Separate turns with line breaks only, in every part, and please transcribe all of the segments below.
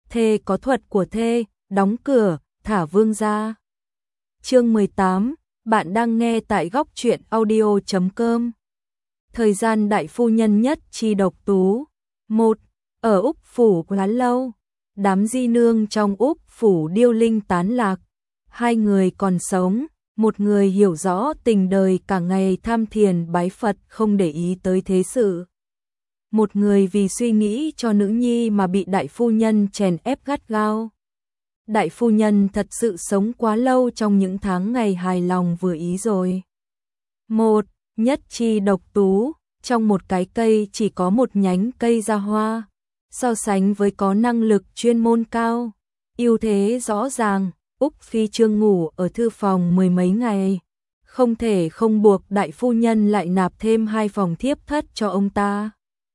thê có thuật của thê, đóng cửa, thả vương ra. Chương 18, bạn đang nghe tại góc truyện audio.com. Thời gian đại phu nhân Nhất Chi độc tú. 1. Ở Úc Phủ quá lâu, đám di nương trong Úc Phủ điêu linh tán lạc. Hai người còn sống, một người hiểu rõ tình đời cả ngày tham thiền bái Phật không để ý tới thế sự. Một người vì suy nghĩ cho nữ nhi mà bị đại phu nhân chèn ép gắt gao. Đại phu nhân thật sự sống quá lâu trong những tháng ngày hài lòng vừa ý rồi. 1. Nhất Chi độc tú, trong một cái cây chỉ có một nhánh cây ra hoa, so sánh với có năng lực chuyên môn cao, ưu thế rõ ràng. Úc Phi Trương ngủ ở thư phòng mười mấy ngày, không thể không buộc đại phu nhân lại nạp thêm 2 phòng thiếp thất cho ông ta.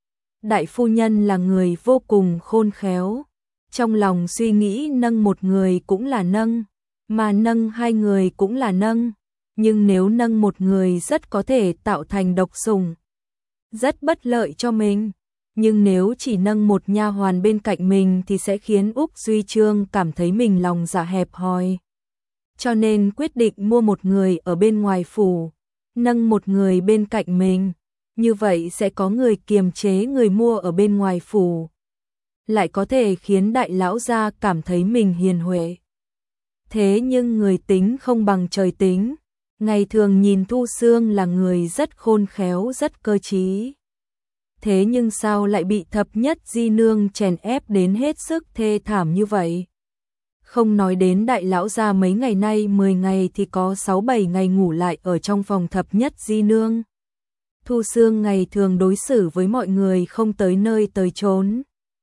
Đại phu nhân là người vô cùng khôn khéo, trong lòng suy nghĩ nâng một người cũng là nâng, mà nâng 2 người cũng là nâng, nhưng nếu nâng một người rất có thể tạo thành độc sủng, rất bất lợi cho mình. Nhưng nếu chỉ nâng một nha hoàn bên cạnh mình thì sẽ khiến Úc Duy Trương cảm thấy mình lòng dạ hẹp hòi. Cho nên quyết định mua một người ở bên ngoài phủ, nâng một người bên cạnh mình. Như vậy sẽ có người kiềm chế người mua ở bên ngoài phủ, lại có thể khiến đại lão gia cảm thấy mình hiền huệ. Thế nhưng người tính không bằng trời tính. Ngày thường nhìn Thu Xương là người rất khôn khéo, rất cơ trí. Thế nhưng sao lại bị thập nhất di nương chèn ép đến hết sức thê thảm như vậy? Không nói đến đại lão gia mấy ngày nay 10 ngày thì có 6-7 ngày ngủ lại ở trong phòng thập nhất di nương. Thu Xương ngày thường đối xử với mọi người không tới nơi tới chốn,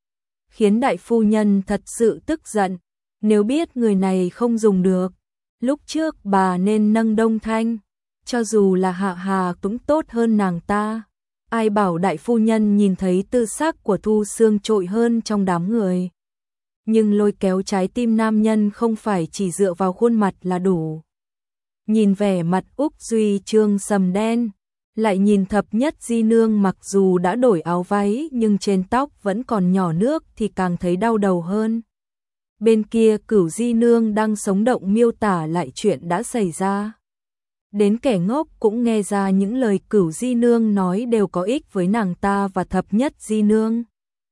khiến đại phu nhân thật sự tức giận. Nếu biết người này không dùng được, lúc trước bà nên nâng Đông Thanh, cho dù là Hạ Hà cũng tốt hơn nàng ta. Ai bảo đại phu nhân nhìn thấy tư sắc của Thu Xương trội hơn trong đám người. Nhưng lôi kéo trái tim nam nhân không phải chỉ dựa vào khuôn mặt là đủ. Nhìn vẻ mặt Úc Duy Trương sầm đen, lại nhìn thập nhất di nương mặc dù đã đổi áo váy nhưng trên tóc vẫn còn nhỏ nước thì càng thấy đau đầu hơn. Bên kia Cửu di nương đang sống động miêu tả lại chuyện đã xảy ra. Đến kẻ ngốc cũng nghe ra những lời Cửu di nương nói đều có ích với nàng ta và thập nhất di nương.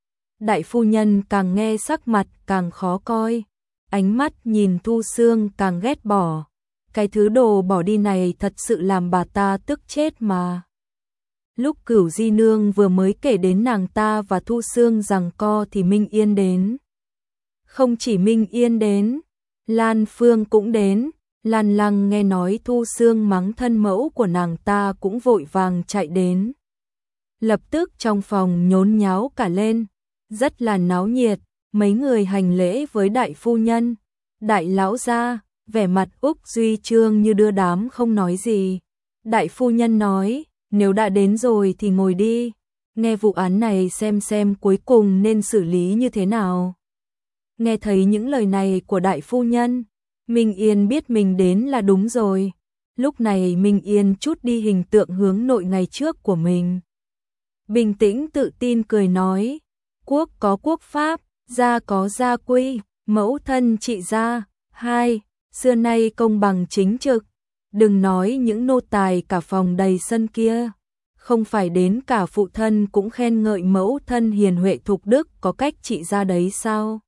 Đại phu nhân càng nghe sắc mặt càng khó coi, ánh mắt nhìn Thu Xương càng ghét bỏ. Cái thứ đồ bỏ đi này thật sự làm bà ta tức chết mà. Lúc Cửu di nương vừa mới kể đến nàng ta và Thu Xương giằng co thì Minh Yên đến. Không chỉ Minh Yên đến, Lan Phương cũng đến. Lan Lăng nghe nói Thu Xương mắng thân mẫu của nàng ta cũng vội vàng chạy đến. Lập tức trong phòng nhốn nháo cả lên, rất là náo nhiệt. Mấy người hành lễ với đại phu nhân. Đại lão gia, vẻ mặt Úc Duy Trương như đưa đám không nói gì. Đại phu nhân nói, nếu đã đến rồi thì ngồi đi, nghe vụ án này xem cuối cùng nên xử lý như thế nào. Nghe thấy những lời này của đại phu nhân, Minh Yên biết mình đến là đúng rồi. Lúc này Minh Yên chút đi hình tượng hướng nội ngày trước của mình. Bình tĩnh tự tin cười nói, quốc có quốc pháp, gia có gia quy, mẫu thân trị gia. 2. Xưa nay công bằng chính trực. Đừng nói những nô tài cả phòng đầy sân kia, không phải đến cả phụ thân cũng khen ngợi mẫu thân hiền huệ thục đức có cách trị gia đấy sao?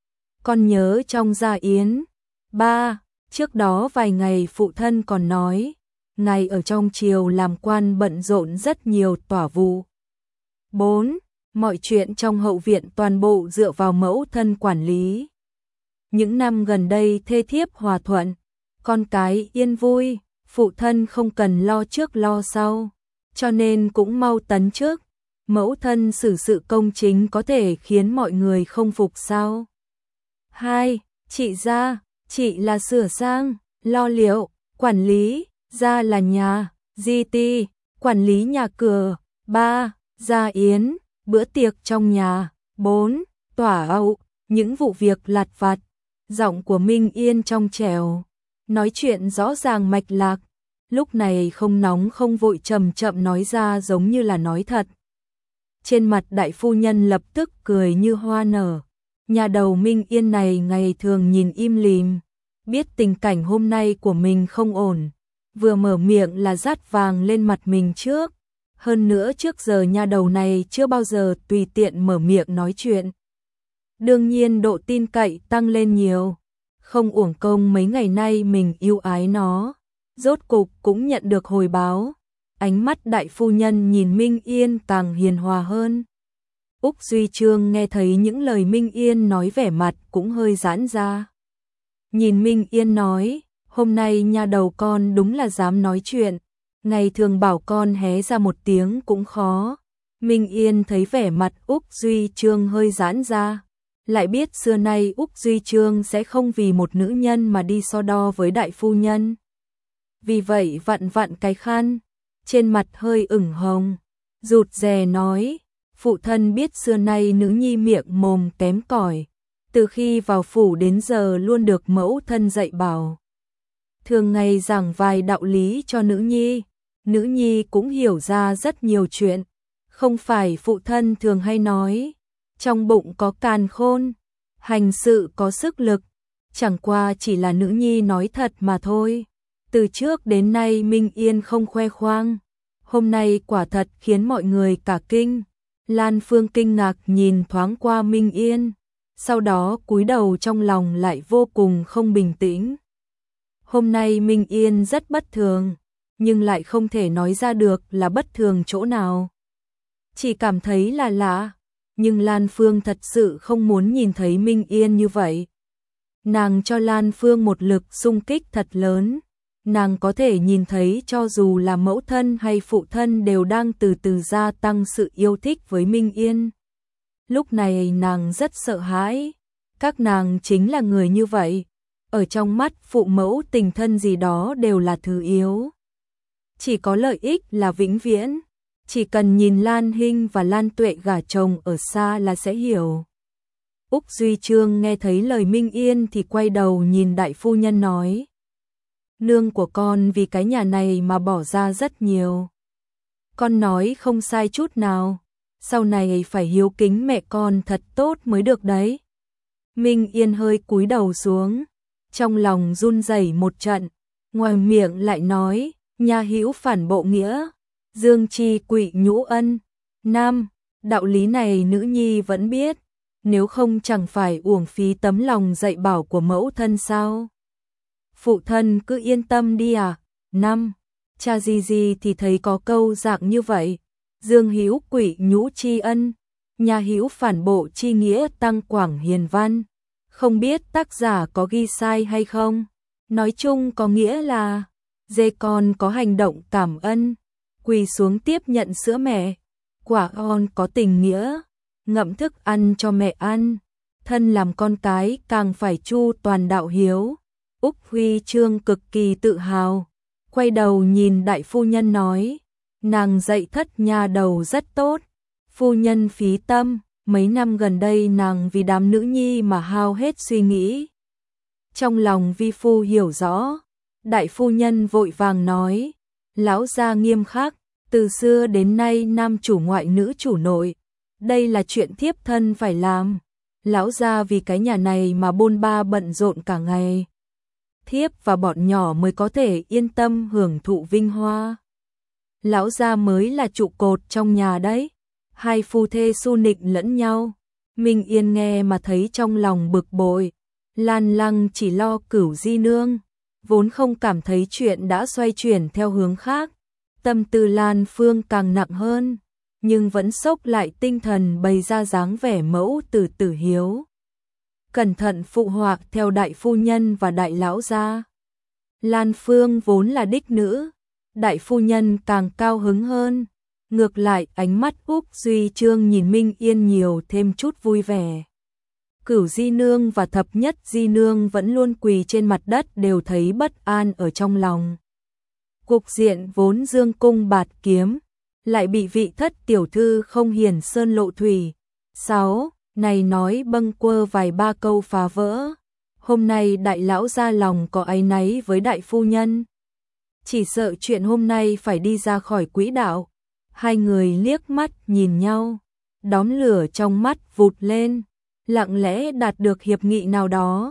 Con nhớ trong gia yến 3. Trước đó vài ngày phụ thân còn nói, ngài ở trong triều làm quan bận rộn rất nhiều tỏa vụ. 4. Mọi chuyện trong hậu viện toàn bộ dựa vào mẫu thân quản lý. Những năm gần đây thê thiếp hòa thuận, con cái yên vui, phụ thân không cần lo trước lo sau, cho nên cũng mau tấn chức. Mẫu thân xử sự công chính có thể khiến mọi người không phục sao? 2. Chị gia, chị là sửa sang, lo liệu, quản lý, gia là nhà, di ti, quản lý nhà cửa. 3. Gia yến, bữa tiệc trong nhà. 4. Tỏa ậu, những vụ việc lặt vặt. Giọng của Minh Yên trong trẻo, nói chuyện rõ ràng mạch lạc, lúc này không nóng không vội chậm chậm nói ra giống như là nói thật. Trên mặt đại phu nhân lập tức cười như hoa nở, Nhà đầu Minh Yên này ngày thường nhìn im lìm, biết tình cảnh hôm nay của mình không ổn, vừa mở miệng là dát vàng lên mặt mình trước. Hơn nữa trước giờ nhà đầu này chưa bao giờ tùy tiện mở miệng nói chuyện. Đương nhiên độ tin cậy tăng lên nhiều, không uổng công mấy ngày nay mình yêu ái nó, rốt cục cũng nhận được hồi báo. Ánh mắt đại phu nhân nhìn Minh Yên càng hiền hòa hơn. Úc Duy Trương nghe thấy những lời Minh Yên nói vẻ mặt cũng hơi giãn ra. Nhìn Minh Yên nói, hôm nay nhà đầu con đúng là dám nói chuyện, ngày thường bảo con hé ra một tiếng cũng khó. Minh Yên thấy vẻ mặt Úc Duy Trương hơi giãn ra, lại biết xưa nay Úc Duy Trương sẽ không vì một nữ nhân mà đi so đo với đại phu nhân. Vì vậy vặn vặn cái khăn, trên mặt hơi ửng hồng, rụt rè nói, phụ thân biết xưa nay nữ nhi miệng mồm kém cỏi, từ khi vào phủ đến giờ luôn được mẫu thân dạy bảo. Thường ngày giảng vài đạo lý cho nữ nhi cũng hiểu ra rất nhiều chuyện, không phải phụ thân thường hay nói, trong bụng có càn khôn, hành sự có sức lực, chẳng qua chỉ là nữ nhi nói thật mà thôi. Từ trước đến nay Minh Yên không khoe khoang, hôm nay quả thật khiến mọi người cả kinh. Lan Phương kinh ngạc nhìn thoáng qua Minh Yên, sau đó cúi đầu trong lòng lại vô cùng không bình tĩnh. Hôm nay Minh Yên rất bất thường, nhưng lại không thể nói ra được là bất thường chỗ nào. Chỉ cảm thấy là lạ, nhưng Lan Phương thật sự không muốn nhìn thấy Minh Yên như vậy. Nàng cho Lan Phương một lực xung kích thật lớn. Nàng có thể nhìn thấy cho dù là mẫu thân hay phụ thân đều đang từ từ gia tăng sự yêu thích với Minh Yên. Lúc này nàng rất sợ hãi, các nàng chính là người như vậy, ở trong mắt phụ mẫu tình thân gì đó đều là thứ yếu. Chỉ có lợi ích là vĩnh viễn, chỉ cần nhìn Lan Hinh và Lan Tuệ gả chồng ở xa là sẽ hiểu. Úc Duy Trương nghe thấy lời Minh Yên thì quay đầu nhìn đại phu nhân nói. Nương của con vì cái nhà này mà bỏ ra rất nhiều. Con nói không sai chút nào, sau này phải hiếu kính mẹ con thật tốt mới được đấy. Minh Yên hơi cúi đầu xuống, trong lòng run rẩy một trận, ngoài miệng lại nói, nhà hữu phản bộ nghĩa, dương chi quỵ nhũ ân. Nam, đạo lý này nữ nhi vẫn biết, nếu không chẳng phải uổng phí tấm lòng dạy bảo của mẫu thân sao. Phụ thân cứ yên tâm đi à. Năm, cha gì thì thấy có câu dạng như vậy, dương hữu quỵ nhũ tri ân, nhà hữu phản bộ chi nghĩa tăng quảng hiền văn. Không biết tác giả có ghi sai hay không, nói chung có nghĩa là dê con có hành động cảm ân, quỳ xuống tiếp nhận sữa mẹ, quả con có tình nghĩa, ngậm thức ăn cho mẹ ăn, thân làm con cái càng phải chu toàn đạo hiếu. Úc Huy Trương cực kỳ tự hào, quay đầu nhìn đại phu nhân nói, nàng dạy thất nhà đầu rất tốt, phu nhân phí tâm, mấy năm gần đây nàng vì đám nữ nhi mà hao hết suy nghĩ. Trong lòng vi phu hiểu rõ, đại phu nhân vội vàng nói, lão gia nghiêm khắc, từ xưa đến nay nam chủ ngoại nữ chủ nội, đây là chuyện thiếp thân phải làm, lão gia vì cái nhà này mà bôn ba bận rộn cả ngày. Thiếp và bọn nhỏ mới có thể yên tâm hưởng thụ vinh hoa. Lão gia mới là trụ cột trong nhà đấy. Hai phu thê xu nịnh lẫn nhau. Minh Yên nghe mà thấy trong lòng bực bội. Lan Lăng chỉ lo Cửu Di Nương, vốn không cảm thấy chuyện đã xoay chuyển theo hướng khác. Tâm tư Lan Phương càng nặng hơn, nhưng vẫn xốc lại tinh thần bày ra dáng vẻ mẫu tử tử hiếu. Cẩn thận phụ họa theo đại phu nhân và đại lão gia. Lan Phương vốn là đích nữ, đại phu nhân càng cao hứng hơn. Ngược lại ánh mắt Úc Duy Trương nhìn Minh Yên nhiều thêm chút vui vẻ. Cửu Di Nương và Thập Nhất Di Nương vẫn luôn quỳ trên mặt đất đều thấy bất an ở trong lòng. Cục diện vốn dương cung bạt kiếm, lại bị vị thất tiểu thư không hiển sơn lộ thủy. 6. Này nói bâng quơ vài ba câu phá vỡ. Hôm nay đại lão ra lòng có áy náy với đại phu nhân. Chỉ sợ chuyện hôm nay phải đi ra khỏi quỹ đạo. Hai người liếc mắt nhìn nhau, đóm lửa trong mắt vụt lên. lặng lẽ đạt được hiệp nghị nào đó.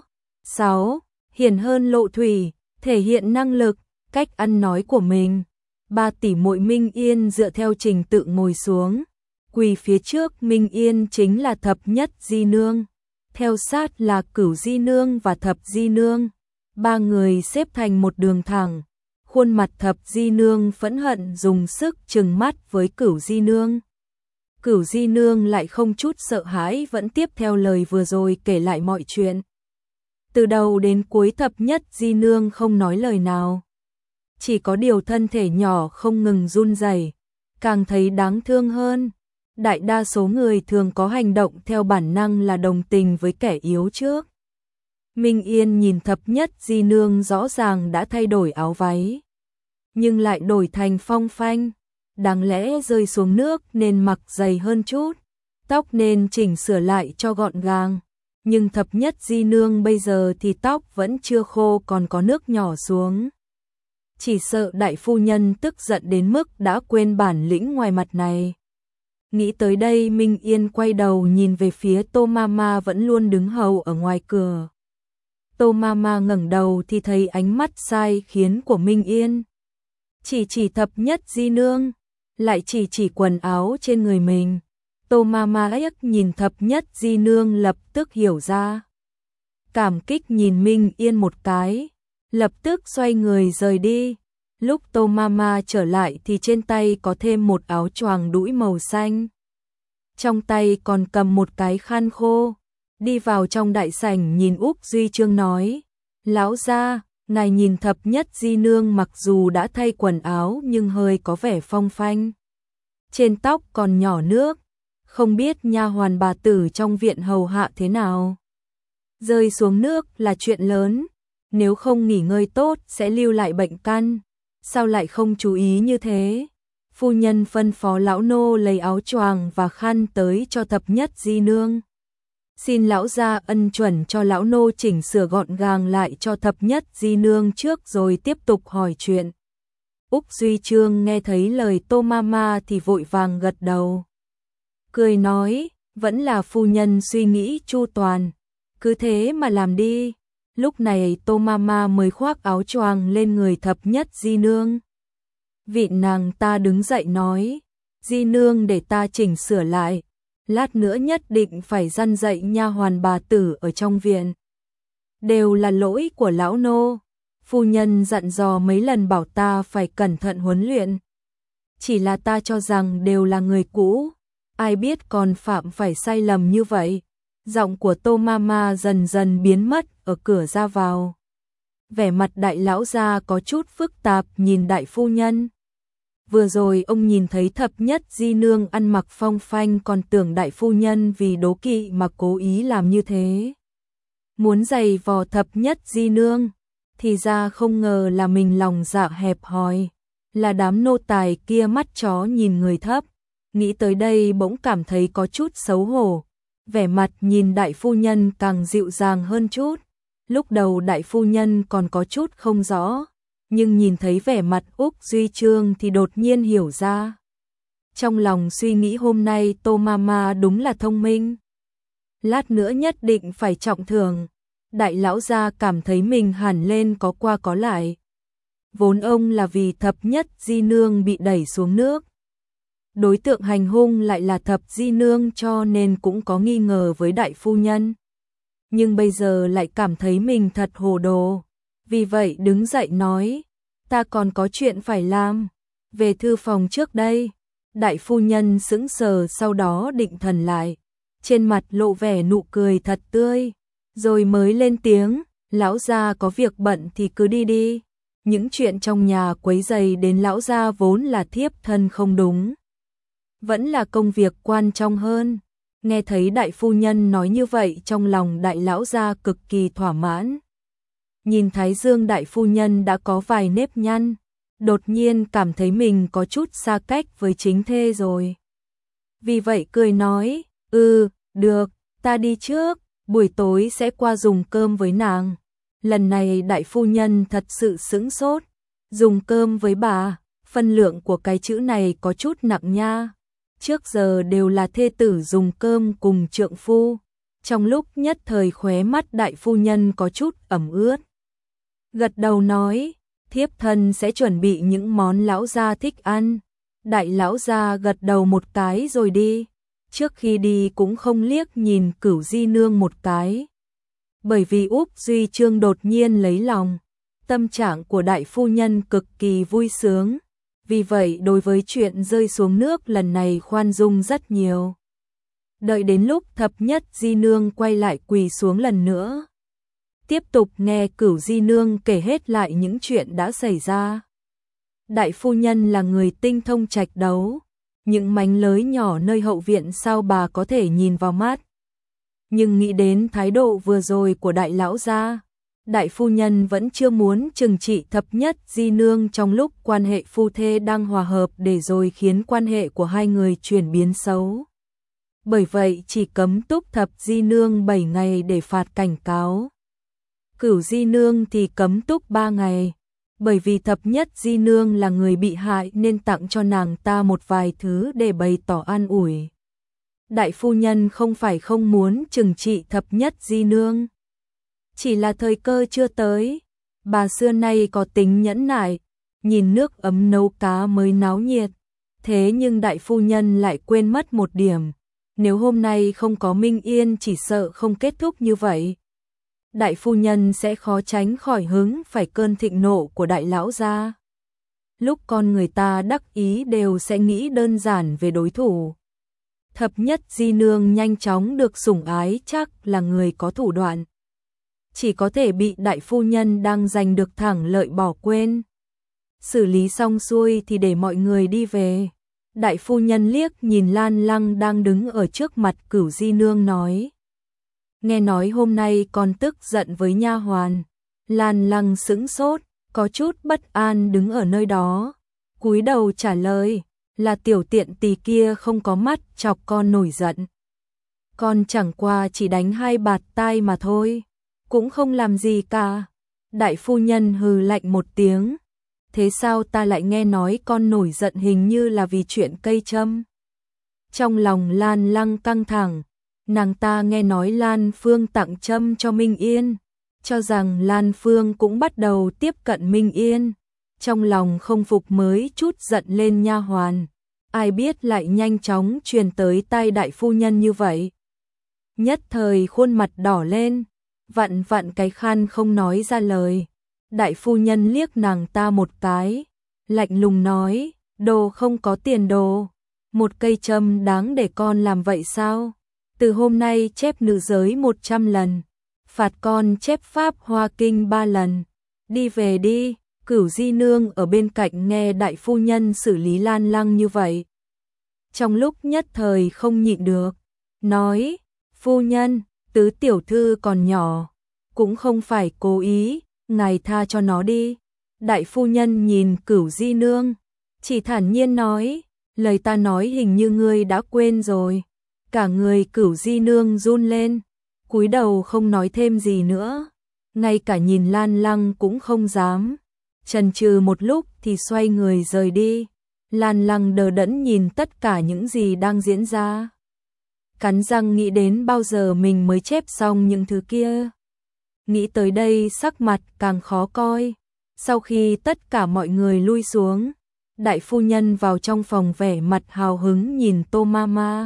6. Hiển hơn lộ thủy, thể hiện năng lực, cách ăn nói của mình. 3 tỷ muội Minh Yên dựa theo trình tự ngồi xuống. Quỳ phía trước Minh Yên chính là thập nhất di nương. Theo sát là cửu di nương và thập di nương. 3 người xếp thành một đường thẳng. Khuôn mặt thập di nương phẫn hận dùng sức trừng mắt với cửu di nương. Cửu di nương lại không chút sợ hãi vẫn tiếp theo lời vừa rồi kể lại mọi chuyện. Từ đầu đến cuối thập nhất di nương không nói lời nào. Chỉ có điều thân thể nhỏ không ngừng run rẩy, càng thấy đáng thương hơn. Đại đa số người thường có hành động theo bản năng là đồng tình với kẻ yếu trước. Minh Yên nhìn thập nhất di nương rõ ràng đã thay đổi áo váy, nhưng lại đổi thành phong phanh. Đáng lẽ rơi xuống nước nên mặc dày hơn chút, tóc nên chỉnh sửa lại cho gọn gàng. Nhưng thập nhất di nương bây giờ thì tóc vẫn chưa khô còn có nước nhỏ xuống. Chỉ sợ đại phu nhân tức giận đến mức đã quên bản lĩnh ngoài mặt này. Nghĩ tới đây Minh Yên quay đầu nhìn về phía Tô Mama vẫn luôn đứng hầu ở ngoài cửa. Tô Mama ngẩng đầu thì thấy ánh mắt sai khiến của Minh Yên. Chỉ thập nhất di nương, lại chỉ quần áo trên người mình. Tô Mama nhìn thập nhất di nương lập tức hiểu ra. Cảm kích nhìn Minh Yên một cái, lập tức xoay người rời đi. Lúc Tô Mama trở lại thì trên tay có thêm một áo choàng đũi màu xanh. Trong tay còn cầm một cái khăn khô. Đi vào trong đại sảnh nhìn Úc Duy Chương nói: Lão gia, ngài nhìn thập nhất di nương mặc dù đã thay quần áo nhưng hơi có vẻ phong phanh. Trên tóc còn nhỏ nước, không biết nha hoàn bà tử trong viện hầu hạ thế nào. Rơi xuống nước là chuyện lớn, nếu không nghỉ ngơi tốt sẽ lưu lại bệnh căn. Sao lại không chú ý như thế? Phu nhân phân phó lão nô lấy áo choàng và khăn tới cho thập nhất di nương. Xin lão gia ân chuẩn cho lão nô chỉnh sửa gọn gàng lại cho thập nhất di nương trước rồi tiếp tục hỏi chuyện. Úc Duy Chương nghe thấy lời Tô Mama thì vội vàng gật đầu. Cười nói, vẫn là phu nhân suy nghĩ chu toàn, cứ thế mà làm đi. Lúc này Tô Mama mới khoác áo choàng lên người thập nhất di nương. Vị nàng ta đứng dậy nói, di nương để ta chỉnh sửa lại, lát nữa nhất định phải răn dạy nha hoàn bà tử ở trong viện. Đều là lỗi của lão nô, phu nhân dặn dò mấy lần bảo ta phải cẩn thận huấn luyện. Chỉ là ta cho rằng đều là người cũ, ai biết còn phạm phải sai lầm như vậy. Giọng của Tô Mama dần dần biến mất ở cửa ra vào. Vẻ mặt đại lão gia có chút phức tạp nhìn đại phu nhân. Vừa rồi ông nhìn thấy thập nhất di nương ăn mặc phong phanh còn tưởng đại phu nhân vì đố kỵ mà cố ý làm như thế. Muốn giày vò thập nhất di nương, thì ra không ngờ là mình lòng dạ hẹp hòi, là đám nô tài kia mắt chó nhìn người thấp. Nghĩ tới đây bỗng cảm thấy có chút xấu hổ. Vẻ mặt nhìn đại phu nhân càng dịu dàng hơn chút. Lúc đầu đại phu nhân còn có chút không rõ, nhưng nhìn thấy vẻ mặt Úc Duy Chương thì đột nhiên hiểu ra. Trong lòng suy nghĩ hôm nay Tô Mama đúng là thông minh. Lát nữa nhất định phải trọng thưởng. Đại lão gia cảm thấy mình hẳn lên có qua có lại. Vốn ông là vì thập nhất di nương bị đẩy xuống nước. Đối tượng hành hung lại là thập di nương cho nên cũng có nghi ngờ với đại phu nhân. Nhưng bây giờ lại cảm thấy mình thật hồ đồ. Vì vậy đứng dậy nói, ta còn có chuyện phải làm. Về thư phòng trước đây. Đại phu nhân sững sờ sau đó định thần lại. Trên mặt lộ vẻ nụ cười thật tươi. Rồi mới lên tiếng, lão gia có việc bận thì cứ đi đi. Những chuyện trong nhà quấy rầy đến lão gia vốn là thiếp thân không đúng. Vẫn là công việc quan trọng hơn. Nghe thấy đại phu nhân nói như vậy trong lòng đại lão gia cực kỳ thỏa mãn. Nhìn thái dương đại phu nhân đã có vài nếp nhăn, đột nhiên cảm thấy mình có chút xa cách với chính thê rồi. Vì vậy cười nói, được, ta đi trước, buổi tối sẽ qua dùng cơm với nàng. Lần này đại phu nhân thật sự sững sốt, dùng cơm với bà, phân lượng của cái chữ này có chút nặng nha. Trước giờ đều là thê tử dùng cơm cùng trượng phu, Trong lúc nhất thời khóe mắt đại phu nhân có chút ẩm ướt. Gật đầu nói, thiếp thân sẽ chuẩn bị những món lão gia thích ăn. Đại lão gia gật đầu một cái rồi đi. Trước khi đi cũng không liếc nhìn Cửu Di Nương một cái. Bởi vì Úc Duy Trương đột nhiên lấy lòng. Tâm trạng của đại phu nhân cực kỳ vui sướng. Vì vậy đối với chuyện rơi xuống nước lần này khoan dung rất nhiều. Đợi đến lúc Thập Nhất Di Nương quay lại quỳ xuống lần nữa. Tiếp tục nghe Cửu Di Nương kể hết lại những chuyện đã xảy ra. Đại phu nhân là người tinh thông trạch đấu. Những mánh lới nhỏ nơi hậu viện sao bà có thể nhìn vào mắt. Nhưng nghĩ đến thái độ vừa rồi của đại lão gia, đại phu nhân vẫn chưa muốn trừng trị Thập Nhất Di Nương trong lúc quan hệ phu thê đang hòa hợp để rồi khiến quan hệ của hai người chuyển biến xấu. Bởi vậy chỉ cấm túc Thập Di Nương 7 ngày để phạt cảnh cáo. Cửu Di Nương thì cấm túc 3 ngày. Bởi vì Thập Nhất Di Nương là người bị hại nên tặng cho nàng ta một vài thứ để bày tỏ an ủi. Đại phu nhân không phải không muốn trừng trị Thập Nhất Di Nương. Chỉ là thời cơ chưa tới. Bà xưa nay có tính nhẫn nại, nhìn nước ấm nấu cá mới náo nhiệt. Thế nhưng đại phu nhân lại quên mất một điểm. Nếu hôm nay không có Minh Yên chỉ sợ không kết thúc như vậy. Đại phu nhân sẽ khó tránh khỏi hứng phải cơn thịnh nộ của đại lão gia. Lúc con người ta đắc ý đều sẽ nghĩ đơn giản về đối thủ. Thập Nhất Di Nương nhanh chóng được sủng ái chắc là người có thủ đoạn. Chỉ có thể bị đại phu nhân đang giành được thẳng lợi bỏ quên. Xử lý xong xuôi thì để mọi người đi về. Đại phu nhân liếc nhìn Lan Lăng đang đứng ở trước mặt Cửu Di Nương nói. Nghe nói hôm nay con tức giận với nha hoàn. Lan Lăng sững sốt, có chút bất an đứng ở nơi đó. Cúi đầu trả lời, là tiểu tiện tỳ kia không có mắt chọc con nổi giận. Con chẳng qua chỉ đánh 2 bạt tai mà thôi, cũng không làm gì cả. Đại phu nhân hừ lạnh một tiếng. Thế sao ta lại nghe nói con nổi giận hình như là vì chuyện cây châm? Trong lòng Lan Lăng căng thẳng. Nàng ta nghe nói Lan Phương tặng châm cho Minh Yên, cho rằng Lan Phương cũng bắt đầu tiếp cận Minh Yên. Trong lòng không phục mới chút giận lên nha hoàn. Ai biết lại nhanh chóng truyền tới tai đại phu nhân như vậy. Nhất thời khuôn mặt đỏ lên, vặn vặn cái khăn không nói ra lời. Đại phu nhân liếc nàng ta một cái, lạnh lùng nói, đồ không có tiền đồ. Một cây châm đáng để con làm vậy sao? Từ hôm nay chép nữ giới 100 lần, phạt con chép pháp hoa kinh 3 lần. Đi về đi. Cửu Di Nương ở bên cạnh nghe đại phu nhân xử lý Lan Lăng như vậy. Trong lúc nhất thời không nhịn được, nói, phu nhân, tứ tiểu thư còn nhỏ, cũng không phải cố ý, ngài tha cho nó đi. Đại phu nhân nhìn Cửu Di Nương, chỉ thản nhiên nói, lời ta nói hình như ngươi đã quên rồi. Cả người Cửu Di Nương run lên, cúi đầu không nói thêm gì nữa, ngay cả nhìn Lan Lăng cũng không dám. Chần chừ một lúc thì xoay người rời đi. Lan Lăng đờ đẫn nhìn tất cả những gì đang diễn ra. Cắn răng nghĩ đến bao giờ mình mới chép xong những thứ kia. Nghĩ tới đây sắc mặt càng khó coi. Sau khi tất cả mọi người lui xuống, đại phu nhân vào trong phòng vẻ mặt hào hứng nhìn Tô Mama.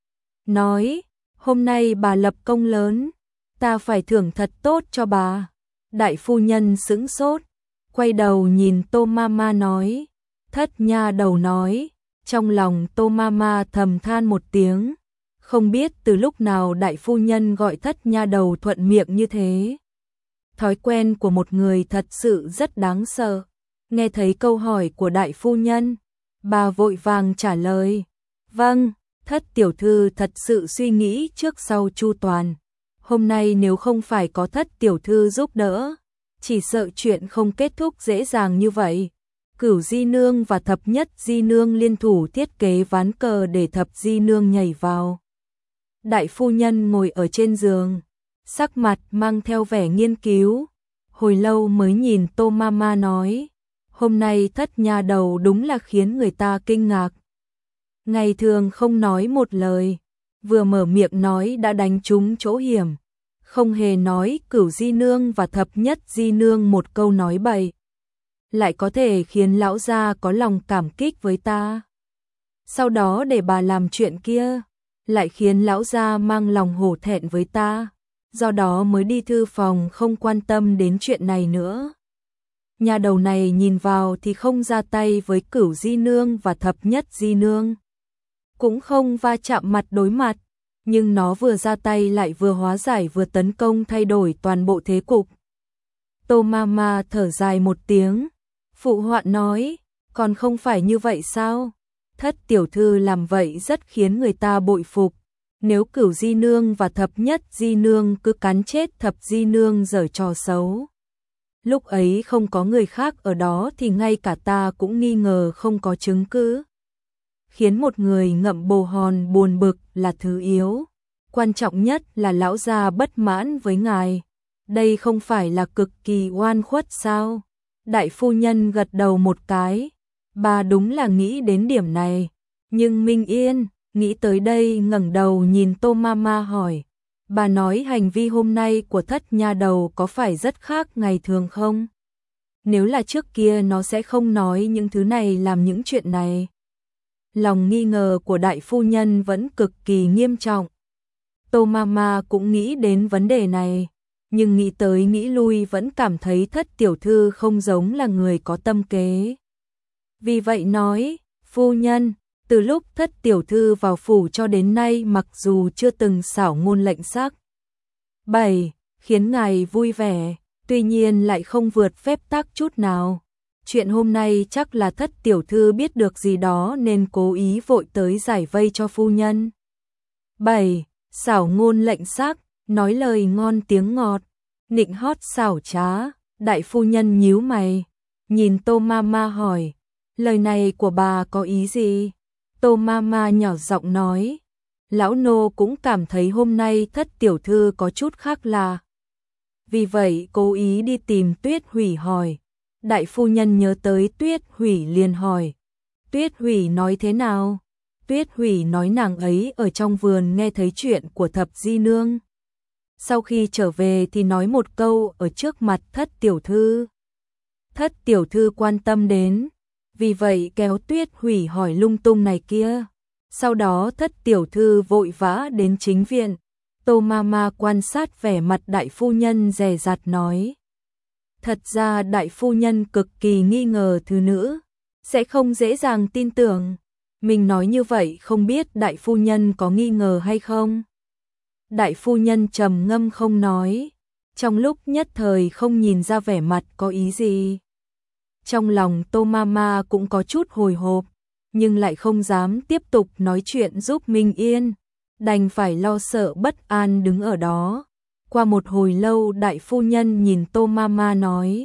Nói, hôm nay bà lập công lớn, ta phải thưởng thật tốt cho bà. Đại phu nhân sững sốt, quay đầu nhìn Tô Mama nói, thất nha đầu nói. Trong lòng Tô Mama thầm than một tiếng, không biết từ lúc nào đại phu nhân gọi thất nha đầu thuận miệng như thế. Thói quen của một người thật sự rất đáng sợ. Nghe thấy câu hỏi của đại phu nhân, bà vội vàng trả lời, vâng, thất tiểu thư thật sự suy nghĩ trước sau chu toàn. Hôm nay nếu không phải có thất tiểu thư giúp đỡ, chỉ sợ chuyện không kết thúc dễ dàng như vậy. Cửu Di Nương và Thập Nhất Di Nương liên thủ thiết kế ván cờ để Thập Di Nương nhảy vào. Đại phu nhân ngồi ở trên giường, sắc mặt mang theo vẻ nghiên cứu, hồi lâu mới nhìn Tô Mama nói, hôm nay thất nha đầu đúng là khiến người ta kinh ngạc. Ngày thường không nói một lời, vừa mở miệng nói đã đánh trúng chỗ hiểm, không hề nói Cửu di nương và Thập nhất di nương một câu nói bậy, lại có thể khiến lão gia có lòng cảm kích với ta. Sau đó để bà làm chuyện kia, lại khiến lão gia mang lòng hổ thẹn với ta, do đó mới đi thư phòng không quan tâm đến chuyện này nữa. Nhà đầu này nhìn vào thì không ra tay với Cửu di nương và Thập nhất di nương, cũng không va chạm mặt đối mặt, nhưng nó vừa ra tay lại vừa hóa giải vừa tấn công, thay đổi toàn bộ thế cục. Tô Mama thở dài một tiếng, phụ họa nói, còn không phải như vậy sao? Thất tiểu thư làm vậy rất khiến người ta bội phục. Nếu Cửu di nương và Thập nhất di nương cứ cắn chết Thập di nương giở trò xấu, lúc ấy không có người khác ở đó thì ngay cả ta cũng nghi ngờ không có chứng cứ. Khiến một người ngậm bồ hòn buồn bực là thứ yếu, quan trọng nhất là lão gia bất mãn với ngài. Đây không phải là cực kỳ oan khuất sao? Đại phu nhân gật đầu một cái, bà đúng là nghĩ đến điểm này, nhưng Minh Yên nghĩ tới đây ngẩng đầu nhìn Tô Mama hỏi, bà nói hành vi hôm nay của Thất nha đầu có phải rất khác ngày thường không? Nếu là trước kia nó sẽ không nói những thứ này, làm những chuyện này. Lòng nghi ngờ của đại phu nhân vẫn cực kỳ nghiêm trọng. Tô Mama cũng nghĩ đến vấn đề này, nhưng nghĩ tới nghĩ lui vẫn cảm thấy Thất tiểu thư không giống là người có tâm kế. Vì vậy nói, phu nhân, từ lúc Thất tiểu thư vào phủ cho đến nay mặc dù chưa từng xảo ngôn lệnh sắc 7, khiến ngài vui vẻ, tuy nhiên lại không vượt phép tắc chút nào. Chuyện hôm nay chắc là Thất tiểu thư biết được gì đó nên cố ý vội tới giải vây cho phu nhân. 7. Xảo ngôn lệnh sắc, nói lời ngon tiếng ngọt, nịnh hót xảo trá. Đại phu nhân nhíu mày, nhìn Tô Mama hỏi, lời này của bà có ý gì? Tô Mama nhỏ giọng nói, lão nô cũng cảm thấy hôm nay Thất tiểu thư có chút khác lạ, vì vậy cố ý đi tìm Tuyết Hủy hỏi. Đại phu nhân nhớ tới Tuyết Hủy liền hỏi, Tuyết Hủy nói thế nào? Tuyết Hủy nói nàng ấy ở trong vườn nghe thấy chuyện của Thập di nương, sau khi trở về thì nói một câu ở trước mặt Thất tiểu thư. Thất tiểu thư quan tâm đến, vì vậy kéo Tuyết Hủy hỏi lung tung này kia. Sau đó Thất tiểu thư vội vã đến chính viện. Tô Mama quan sát vẻ mặt đại phu nhân dè dặt nói, thật ra đại phu nhân cực kỳ nghi ngờ thứ nữ, sẽ không dễ dàng tin tưởng. Mình nói như vậy không biết đại phu nhân có nghi ngờ hay không? Đại phu nhân trầm ngâm không nói, trong lúc nhất thời không nhìn ra vẻ mặt có ý gì. Trong lòng Tô Mama cũng có chút hồi hộp, nhưng lại không dám tiếp tục nói chuyện giúp Minh Yên, đành phải lo sợ bất an đứng ở đó. Qua một hồi lâu đại phu nhân nhìn Tô Mama nói,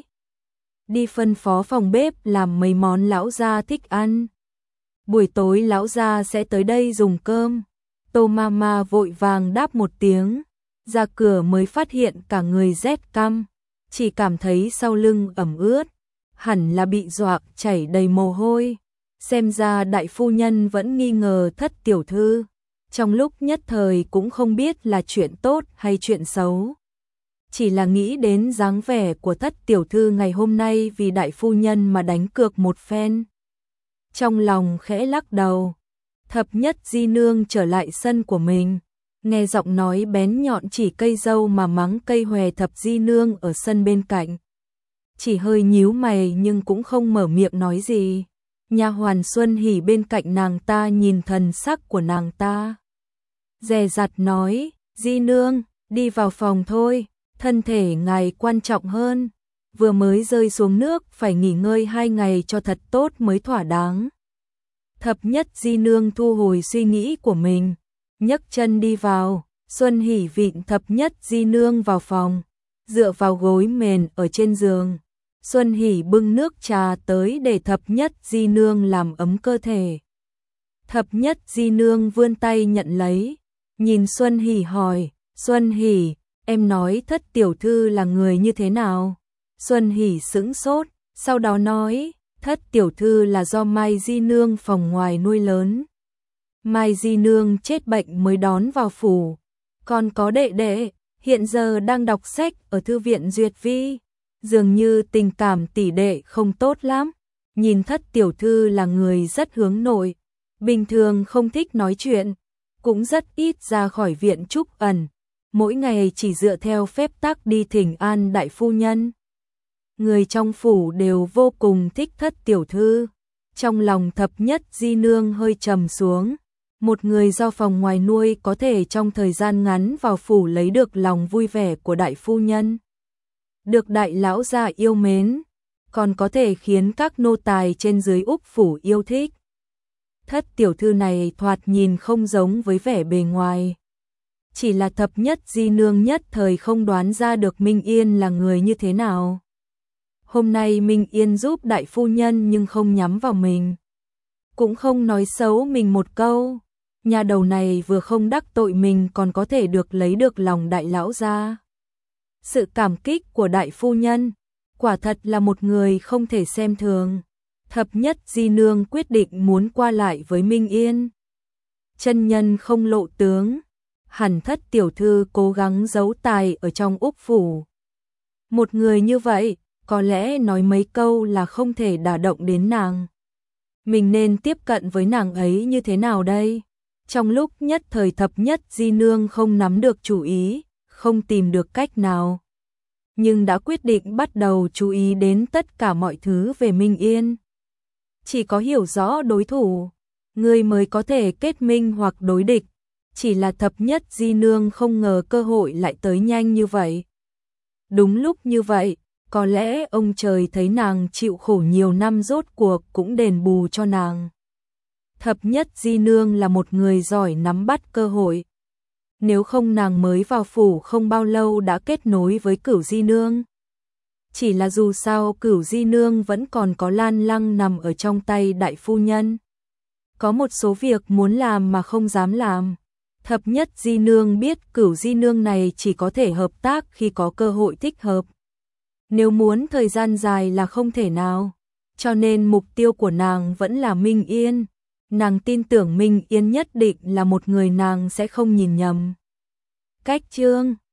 đi phân phó phòng bếp làm mấy món lão gia thích ăn. Buổi tối lão gia sẽ tới đây dùng cơm. Tô Mama vội vàng đáp một tiếng, ra cửa mới phát hiện cả người rét căm, chỉ cảm thấy sau lưng ẩm ướt, hẳn là bị dọa chảy đầy mồ hôi. Xem ra đại phu nhân vẫn nghi ngờ Thất tiểu thư, trong lúc nhất thời cũng không biết là chuyện tốt hay chuyện xấu. Chỉ là nghĩ đến dáng vẻ của Thất tiểu thư ngày hôm nay vì đại phu nhân mà đánh cược một phen. Trong lòng khẽ lắc đầu, Thập nhất di nương trở lại sân của mình, nghe giọng nói bén nhọn chỉ cây dâu mà mắng cây hòe Thập di nương ở sân bên cạnh. Chỉ hơi nhíu mày nhưng cũng không mở miệng nói gì. Nha hoàn Xuân Hỉ bên cạnh nàng ta nhìn thần sắc của nàng ta, dè dặt nói, di nương, đi vào phòng thôi, thân thể ngài quan trọng hơn, vừa mới rơi xuống nước phải nghỉ ngơi 2 ngày cho thật tốt mới thỏa đáng. Thập nhất di nương thu hồi suy nghĩ của mình, nhấc chân đi vào. Xuân Hỉ vịn Thập nhất di nương vào phòng, dựa vào gối mền ở trên giường. Xuân Hỉ bưng nước trà tới để Thập nhất di nương làm ấm cơ thể. Thập nhất di nương vươn tay nhận lấy, nhìn Xuân Hỉ hỏi, Xuân Hỉ, em nói Thất tiểu thư là người như thế nào? Xuân Hỉ sững sốt, sau đó nói, Thất tiểu thư là do Mai di nương phòng ngoài nuôi lớn. Mai Di Nương chết bệnh mới đón vào phủ, còn có đệ đệ, hiện giờ đang đọc sách ở thư viện Duyệt Vi, dường như tình cảm tỷ đệ không tốt lắm. Nhìn Thất tiểu thư là người rất hướng nội, bình thường không thích nói chuyện, cũng rất ít ra khỏi viện trúc ẩn, mỗi ngày chỉ dựa theo phép tắc đi thỉnh an đại phu nhân. Người trong phủ đều vô cùng thích Thất tiểu thư. Trong lòng Thập Nhất Di Nương hơi trầm xuống, một người do phòng ngoài nuôi có thể trong thời gian ngắn vào phủ lấy được lòng vui vẻ của đại phu nhân, được đại lão gia yêu mến, còn có thể khiến các nô tài trên dưới Úc phủ yêu thích. Thất tiểu thư này thoạt nhìn không giống với vẻ bề ngoài. Chỉ là Thập Nhất Di Nương nhất thời không đoán ra được Minh Yên là người như thế nào. Hôm nay Minh Yên giúp đại phu nhân nhưng không nhắm vào mình, cũng không nói xấu mình một câu. Nhà đầu này vừa không đắc tội mình còn có thể được lấy được lòng đại lão gia. Sự cảm kích của đại phu nhân, quả thật là một người không thể xem thường. Thập Nhất Di Nương quyết định muốn qua lại với Minh Yên. Chân nhân không lộ tướng, hẳn Thất tiểu thư cố gắng giấu tài ở trong Úc phủ. Một người như vậy, có lẽ nói mấy câu là không thể đả động đến nàng. Mình nên tiếp cận với nàng ấy như thế nào đây? Trong lúc nhất thời Thập Nhất Di Nương không nắm được chủ ý, không tìm được cách nào, nhưng đã quyết định bắt đầu chú ý đến tất cả mọi thứ về Minh Yên. Chỉ có hiểu rõ đối thủ, người mới có thể kết minh hoặc đối địch. Chỉ là Thập Nhất Di Nương không ngờ cơ hội lại tới nhanh như vậy. Đúng lúc như vậy, có lẽ ông trời thấy nàng chịu khổ nhiều năm rốt cuộc cũng đền bù cho nàng. Thập Nhất Di Nương là một người giỏi nắm bắt cơ hội. Nếu không nàng mới vào phủ không bao lâu đã kết nối với Cửu Di Nương. Chỉ là dù sao Cửu Di Nương vẫn còn có Lan Lăng nằm ở trong tay đại phu nhân. Có một số việc muốn làm mà không dám làm. Thập Nhất Di Nương biết Cửu Di Nương này chỉ có thể hợp tác khi có cơ hội thích hợp. Nếu muốn thời gian dài là không thể nào. Cho nên mục tiêu của nàng vẫn là Minh Yên. Nàng tin tưởng Minh Yên nhất định là một người nàng sẽ không nhìn nhầm. Cách chương